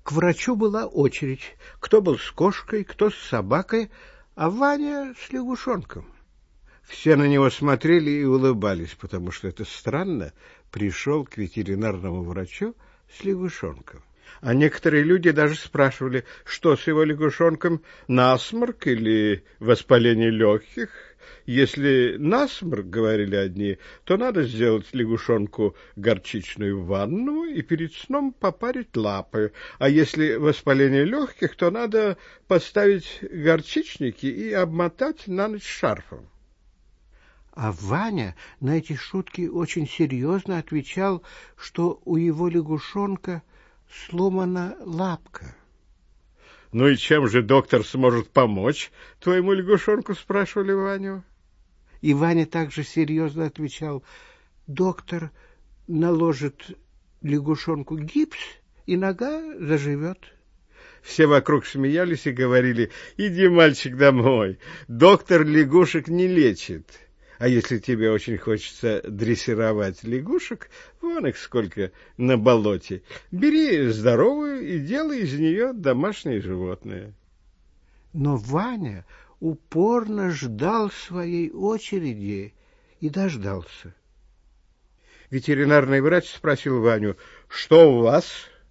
К врачу была очередь. Кто был с кошкой, кто с собакой, а Ваня с лягушонком. Все на него смотрели и улыбались, потому что это странно, пришел к ветеринарному врачу с лягушонком. А некоторые люди даже спрашивали, что с его лягушонком, насморк или воспаление легких. Если насморк, говорили одни, то надо сделать лягушонку горчичную ванну и перед сном попарить лапы. А если воспаление легких, то надо поставить горчичники и обмотать на ночь шарфом. А Ваня на эти шутки очень серьезно отвечал, что у его лягушонка сломана лапка. — Ну и чем же доктор сможет помочь твоему лягушонку? — спрашивали Ваню. И Ваня также серьезно отвечал: доктор наложит лягушонку гипс, и нога заживет. Все вокруг смеялись и говорили: иди, мальчик, домой, доктор лягушек не лечит. А если тебе очень хочется дрессировать лягушек, вон их сколько на болоте, бери здоровую и делай из нее домашнее животное. Но Ваня упорно ждал своей очереди и дождался. Ветеринарный врач спросил Ваню: что у вас?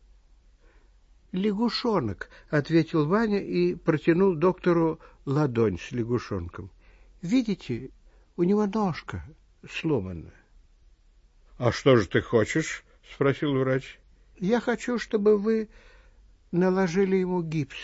Лягушонок, ответил Ваня и протянул доктору ладонь с лягушонком. Видите, у него ножка сломана. — А что же ты хочешь? — спросил врач. — Я хочу, чтобы вы наложили ему гипс.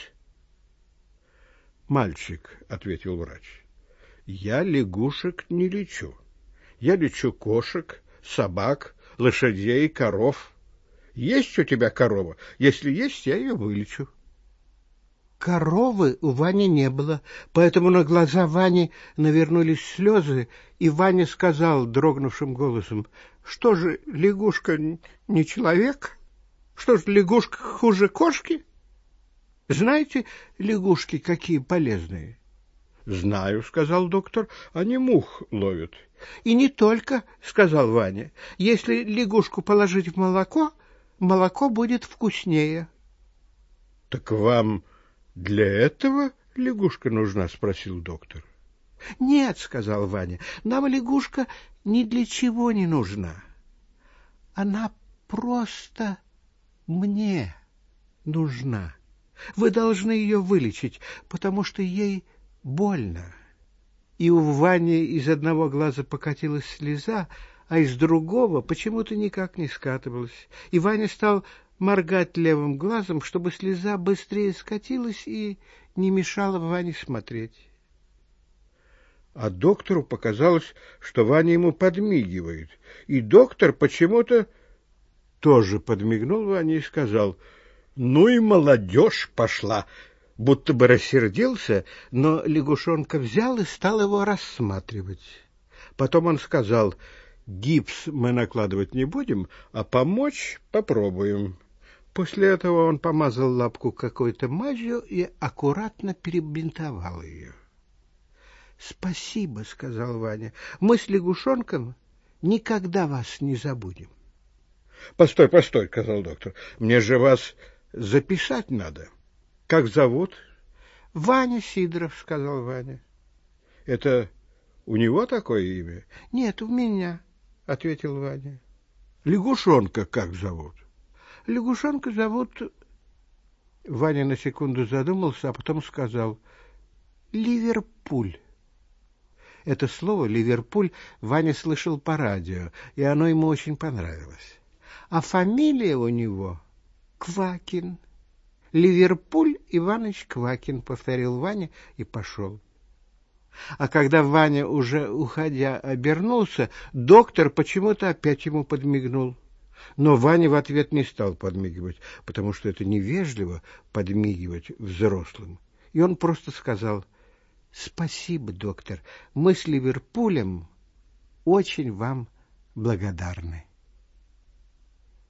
— Мальчик, — ответил врач, — я лягушек не лечу. Я лечу кошек, собак, лошадей, коров. Есть у тебя корова? Если есть, я ее вылечу. Коровы у Вани не было, поэтому на глаза Вани навернулись слезы, и Ваня сказал дрогнувшим голосом: что же, лягушка не человек? Что ж, лягушка хуже кошки? Знаете, лягушки какие полезные? — Знаю, — сказал доктор, — они мух ловят. — И не только, — сказал Ваня. — Если лягушку положить в молоко, молоко будет вкуснее. — Так вам для этого лягушка нужна? — спросил доктор. — Нет, — сказал Ваня, — нам лягушка ни для чего не нужна. Она просто мне нужна. Вы должны ее вылечить, потому что ей больно. И у Вани из одного глаза покатилась слеза, а из другого почему-то никак не скатывалась. И Ваня стал моргать левым глазом, чтобы слеза быстрее скатилась и не мешала Ване смотреть. А доктору показалось, что Ваня ему подмигивает, и доктор почему-то тоже подмигнул Ване и сказал: ну и молодежь пошла, будто бы рассердился, но лягушонка взял и стал его рассматривать. Потом он сказал: гипс мы накладывать не будем, а помочь попробуем. После этого он помазал лапку какой-то мазью и аккуратно перебинтовал ее. — Спасибо, — сказал Ваня, — мы с лягушонком никогда вас не забудем. — Постой, постой, — сказал доктор, — мне же вас записать надо. Как зовут? — Ваня Сидоров, — сказал Ваня. — Это у него такое имя? — Нет, у меня, — ответил Ваня. — Лягушонка как зовут? — Лягушонка зовут... Ваня на секунду задумался, а потом сказал: Ливерпуль. Это слово «Ливерпуль» Ваня слышал по радио, и оно ему очень понравилось. А фамилия у него Квакин. Ливерпуль Иваныч Квакин, повторил Ваня и пошел. А когда Ваня, уже уходя, обернулся, доктор почему-то опять ему подмигнул. Но Ваня в ответ не стал подмигивать, потому что это невежливо подмигивать взрослым. И он просто сказал: спасибо, доктор, мы с Ливерпулем очень вам благодарны.